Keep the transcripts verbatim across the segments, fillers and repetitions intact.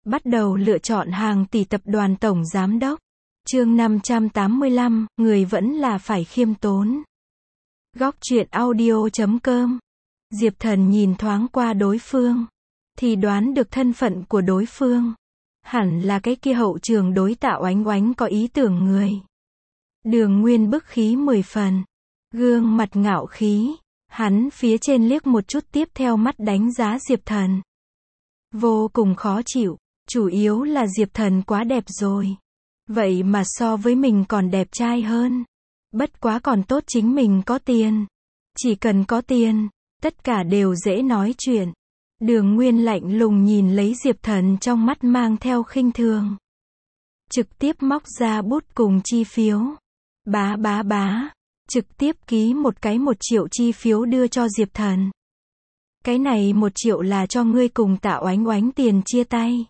Bắt đầu lựa chọn hàng tỷ tập đoàn tổng giám đốc. Chương năm trăm tám mươi lăm, người vẫn là phải khiêm tốn. Góc truyện audio chấm com. Diệp Thần nhìn thoáng qua đối phương, thì đoán được thân phận của đối phương. Hẳn là cái kia hậu trường đối Tạ Oánh Oánh có ý tưởng người. Đường Nguyên bức khí mười phần, gương mặt ngạo khí, hắn phía trên liếc một chút tiếp theo mắt đánh giá Diệp Thần. Vô cùng khó chịu, chủ yếu là Diệp Thần quá đẹp rồi. Vậy mà so với mình còn đẹp trai hơn. Bất quá còn tốt chính mình có tiền. Chỉ cần có tiền, tất cả đều dễ nói chuyện. Đường Nguyên lạnh lùng nhìn lấy Diệp Thần trong mắt mang theo khinh thường. Trực tiếp móc ra bút cùng chi phiếu. Bá bá bá. Trực tiếp ký một cái một triệu chi phiếu đưa cho Diệp Thần. Cái này một triệu là cho ngươi cùng Tạ Oánh Oánh tiền chia tay.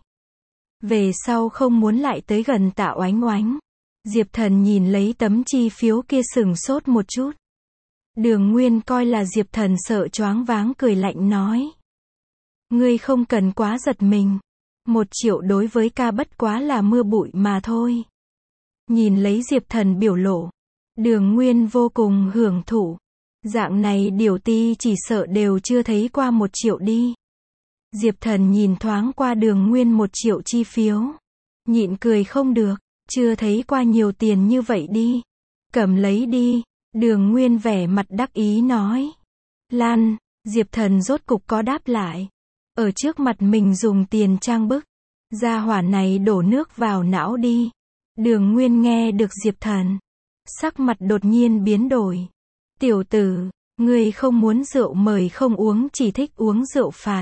Về sau không muốn lại tới gần Tạ Oánh Oánh. Diệp Thần nhìn lấy tấm chi phiếu kia sừng sốt một chút. Đường Nguyên coi là Diệp Thần sợ choáng váng cười lạnh nói. Ngươi không cần quá giật mình. Một triệu đối với ca bất quá là mưa bụi mà thôi. Nhìn lấy Diệp Thần biểu lộ. Đường Nguyên vô cùng hưởng thụ. Dạng này điều ti chỉ sợ đều chưa thấy qua một triệu đi. Diệp Thần nhìn thoáng qua Đường Nguyên một triệu chi phiếu. Nhịn cười không được, chưa thấy qua nhiều tiền như vậy đi. Cầm lấy đi, Đường Nguyên vẻ mặt đắc ý nói. Lan, Diệp Thần rốt cục có đáp lại. Ở trước mặt mình dùng tiền trang bức. Gia hỏa này đổ nước vào não đi. Đường Nguyên nghe được Diệp Thần. Sắc mặt đột nhiên biến đổi. Tiểu tử, ngươi không muốn rượu mời không uống chỉ thích uống rượu phạt.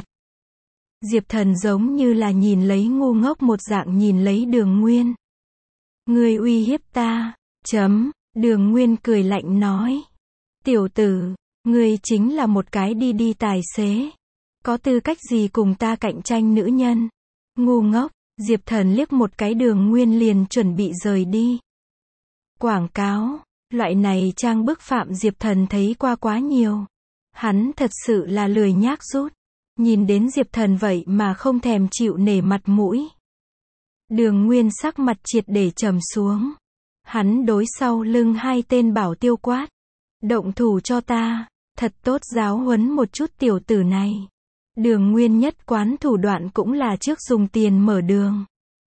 Diệp Thần giống như là nhìn lấy ngu ngốc một dạng nhìn lấy Đường Nguyên. Ngươi uy hiếp ta, chấm, Đường Nguyên cười lạnh nói. Tiểu tử, ngươi chính là một cái đi đi tài xế. Có tư cách gì cùng ta cạnh tranh nữ nhân? Ngu ngốc, Diệp Thần liếc một cái Đường Nguyên liền chuẩn bị rời đi. Quảng cáo, loại này trang bức phạm Diệp Thần thấy qua quá nhiều. Hắn thật sự là lười nhác rút. Nhìn đến Diệp Thần vậy mà không thèm chịu nể mặt mũi. Đường Nguyên sắc mặt triệt để trầm xuống. Hắn đối sau lưng hai tên bảo tiêu quát. Động thủ cho ta, thật tốt giáo huấn một chút tiểu tử này. Đường Nguyên nhất quán thủ đoạn cũng là trước dùng tiền mở đường.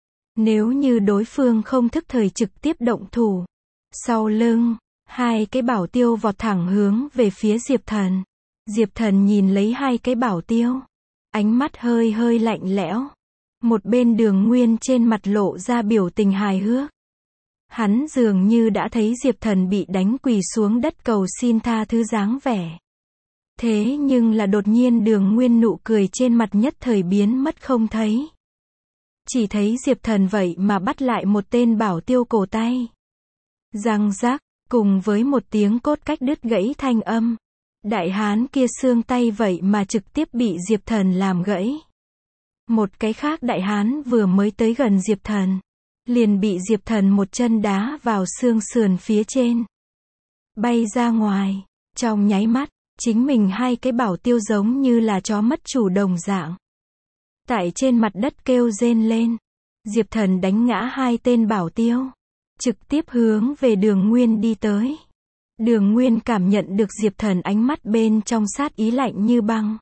Nếu như đối phương không thức thời trực tiếp động thủ. Sau lưng, hai cái bảo tiêu vọt thẳng hướng về phía Diệp Thần. Diệp Thần nhìn lấy hai cái bảo tiêu. Ánh mắt hơi hơi lạnh lẽo. Một bên Đường Nguyên trên mặt lộ ra biểu tình hài hước. Hắn dường như đã thấy Diệp Thần bị đánh quỳ xuống đất cầu xin tha thứ dáng vẻ. Thế nhưng là đột nhiên Đường Nguyên nụ cười trên mặt nhất thời biến mất không thấy. Chỉ thấy Diệp Thần vậy mà bắt lại một tên bảo tiêu cổ tay. Răng rác, cùng với một tiếng cốt cách đứt gãy thanh âm. Đại hán kia xương tay vậy mà trực tiếp bị Diệp Thần làm gãy. Một cái khác đại hán vừa mới tới gần Diệp Thần. Liền bị Diệp Thần một chân đá vào xương sườn phía trên. Bay ra ngoài. Trong nháy mắt, chính mình hai cái bảo tiêu giống như là chó mất chủ đồng dạng. Tại trên mặt đất kêu rên lên. Diệp Thần đánh ngã hai tên bảo tiêu. Trực tiếp hướng về Đường Nguyên đi tới. Đường Nguyên cảm nhận được Diệp Thần ánh mắt bên trong sát ý lạnh như băng.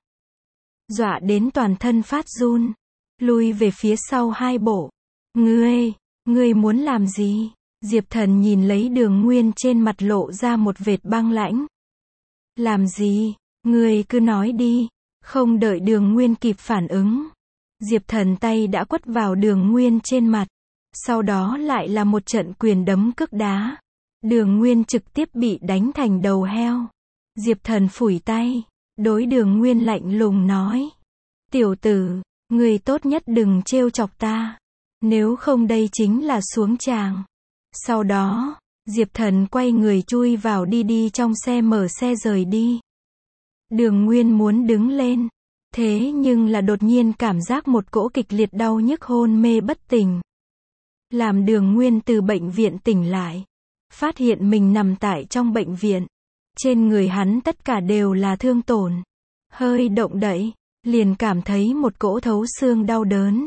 Dọa đến toàn thân phát run. Lui về phía sau hai bộ. Ngươi, ngươi muốn làm gì? Diệp Thần nhìn lấy Đường Nguyên trên mặt lộ ra một vệt băng lãnh. Làm gì? Ngươi cứ nói đi. Không đợi Đường Nguyên kịp phản ứng. Diệp Thần tay đã quất vào Đường Nguyên trên mặt. Sau đó lại là một trận quyền đấm cước đá. Đường Nguyên trực tiếp bị đánh thành đầu heo. Diệp Thần phủi tay. Đối Đường Nguyên lạnh lùng nói. Tiểu tử, người tốt nhất đừng trêu chọc ta. Nếu không đây chính là xuống tràng. Sau đó, Diệp Thần quay người chui vào đi đi trong xe mở xe rời đi. Đường Nguyên muốn đứng lên. Thế nhưng là đột nhiên cảm giác một cỗ kịch liệt đau nhức hôn mê bất tỉnh. Làm Đường Nguyên từ bệnh viện tỉnh lại. Phát hiện mình nằm tại trong bệnh viện. Trên người hắn tất cả đều là thương tổn. Hơi động đậy, liền cảm thấy một cỗ thấu xương đau đớn.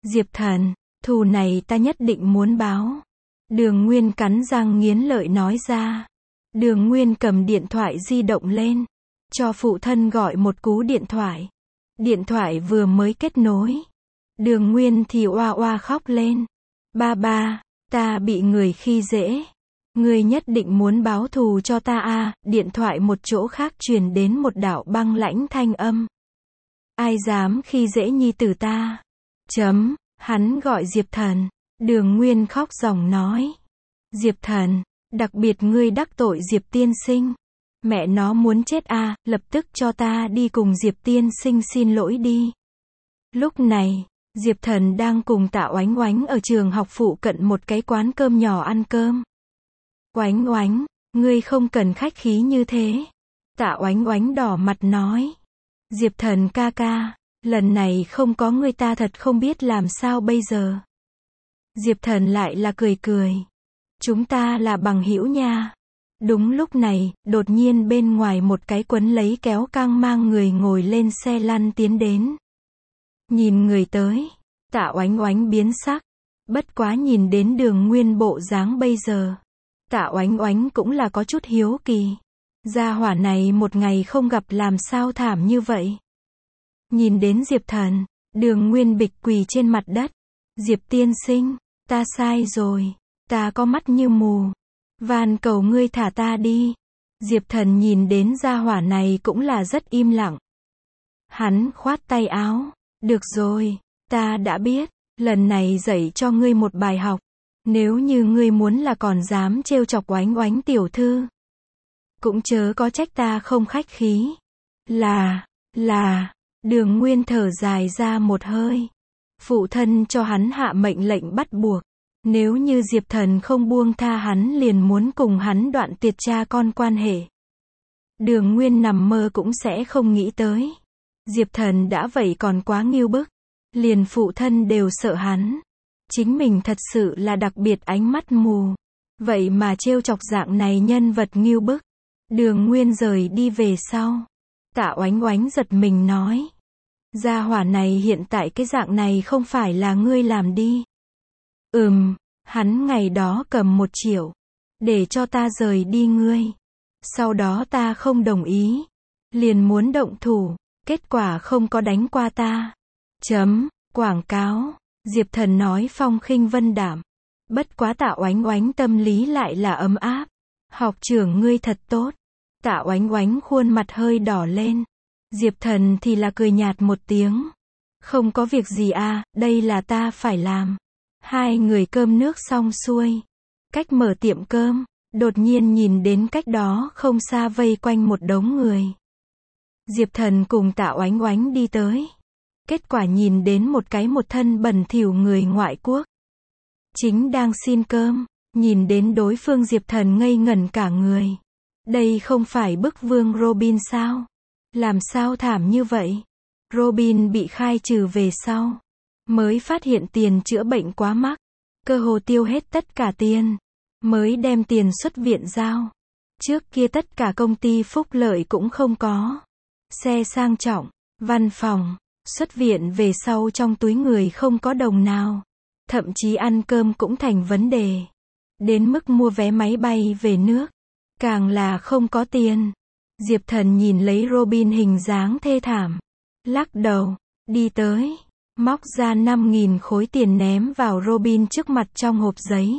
Diệp Thần, thù này ta nhất định muốn báo. Đường Nguyên cắn răng nghiến lợi nói ra. Đường Nguyên cầm điện thoại di động lên, cho phụ thân gọi một cú điện thoại. Điện thoại vừa mới kết nối, Đường Nguyên thì oa oa khóc lên. Ba ba, ta bị người khi dễ. Ngươi nhất định muốn báo thù cho ta à? Điện thoại một chỗ khác truyền đến một đạo băng lãnh thanh âm. Ai dám khi dễ nhi tử ta? Chấm, hắn gọi Diệp Thần. Đường Nguyên khóc ròng nói. Diệp Thần, đặc biệt ngươi đắc tội Diệp tiên sinh. Mẹ nó muốn chết à, lập tức cho ta đi cùng Diệp tiên sinh xin lỗi đi. Lúc này, Diệp Thần đang cùng Tạ Oánh Oánh ở trường học phụ cận một cái quán cơm nhỏ ăn cơm. Oánh Oánh, ngươi không cần khách khí như thế. Tạ Oánh Oánh đỏ mặt nói. Diệp Thần ca ca, lần này không có ngươi ta thật không biết làm sao bây giờ. Diệp Thần lại là cười cười. Chúng ta là bằng hữu nha. Đúng lúc này, đột nhiên bên ngoài một cái quấn lấy kéo căng mang người ngồi lên xe lăn tiến đến. Nhìn người tới, Tạ Oánh Oánh biến sắc. Bất quá nhìn đến Đường Nguyên bộ dáng bây giờ, Tạ Oánh Oánh cũng là có chút hiếu kỳ. Gia hỏa này một ngày không gặp làm sao thảm như vậy. Nhìn đến Diệp Thần, Đường Nguyên bịch quỳ trên mặt đất. Diệp tiên sinh, ta sai rồi, ta có mắt như mù. Van cầu ngươi thả ta đi. Diệp Thần nhìn đến gia hỏa này cũng là rất im lặng. Hắn khoát tay áo. Được rồi, ta đã biết, lần này dạy cho ngươi một bài học. Nếu như ngươi muốn là còn dám trêu chọc Oánh Oánh tiểu thư, cũng chớ có trách ta không khách khí. Là, là, Đường Nguyên thở dài ra một hơi. Phụ thân cho hắn hạ mệnh lệnh bắt buộc. Nếu như Diệp Thần không buông tha hắn liền muốn cùng hắn đoạn tuyệt cha con quan hệ. Đường Nguyên nằm mơ cũng sẽ không nghĩ tới. Diệp Thần đã vậy còn quá nghiêu bức. Liền phụ thân đều sợ hắn. Chính mình thật sự là đặc biệt ánh mắt mù. Vậy mà trêu chọc dạng này nhân vật nghiêu bức. Đường Nguyên rời đi về sau. Tạ Oánh Oánh giật mình nói. Gia hỏa này hiện tại cái dạng này không phải là ngươi làm đi. Ừm, hắn ngày đó cầm một triệu. Để cho ta rời đi ngươi. Sau đó ta không đồng ý. Liền muốn động thủ. Kết quả không có đánh qua ta. Chấm, quảng cáo. Diệp Thần nói phong khinh vân đạm. Bất quá Tạ Oánh Oánh tâm lý lại là ấm áp. Học trưởng ngươi thật tốt. Tạ Oánh Oánh khuôn mặt hơi đỏ lên. Diệp Thần thì là cười nhạt một tiếng. Không có việc gì à, đây là ta phải làm. Hai người cơm nước xong xuôi. Cách mở tiệm cơm, đột nhiên nhìn đến cách đó không xa vây quanh một đống người. Diệp Thần cùng Tạ Oánh Oánh đi tới. Kết quả nhìn đến một cái một thân bẩn thỉu người ngoại quốc. Chính đang xin cơm, nhìn đến đối phương Diệp Thần ngây ngẩn cả người. Đây không phải bức vương Robin sao? Làm sao thảm như vậy? Robin bị khai trừ về sau. Mới phát hiện tiền chữa bệnh quá mắc. Cơ hồ tiêu hết tất cả tiền. Mới đem tiền xuất viện giao. Trước kia tất cả công ty phúc lợi cũng không có. Xe sang trọng, văn phòng, xuất viện về sau trong túi người không có đồng nào. Thậm chí ăn cơm cũng thành vấn đề. Đến mức mua vé máy bay về nước. Càng là không có tiền. Diệp Thần nhìn lấy Robin hình dáng thê thảm. Lắc đầu, đi tới. Móc ra năm nghìn khối tiền ném vào Robin trước mặt trong hộp giấy.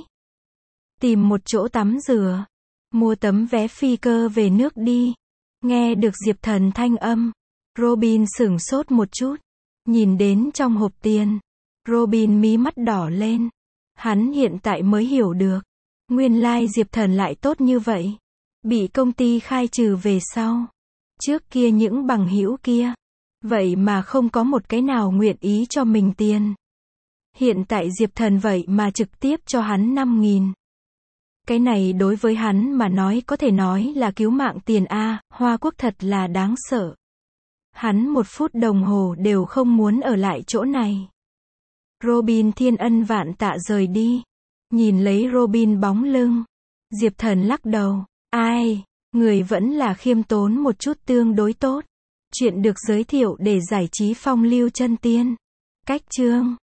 Tìm một chỗ tắm rửa. Mua tấm vé phi cơ về nước đi. Nghe được Diệp Thần thanh âm. Robin sửng sốt một chút. Nhìn đến trong hộp tiền. Robin mí mắt đỏ lên. Hắn hiện tại mới hiểu được. Nguyên lai Diệp Thần lại tốt như vậy. Bị công ty khai trừ về sau. Trước kia những bằng hữu kia. Vậy mà không có một cái nào nguyện ý cho mình tiền. Hiện tại Diệp Thần vậy mà trực tiếp cho hắn năm nghìn. Cái này đối với hắn mà nói có thể nói là cứu mạng tiền a, Hoa Quốc thật là đáng sợ. Hắn một phút đồng hồ đều không muốn ở lại chỗ này. Robin thiên ân vạn tạ rời đi. Nhìn lấy Robin bóng lưng. Diệp Thần lắc đầu. Ai, người vẫn là khiêm tốn một chút tương đối tốt. Chuyện được giới thiệu để giải trí phong lưu chân tiên. Cách chương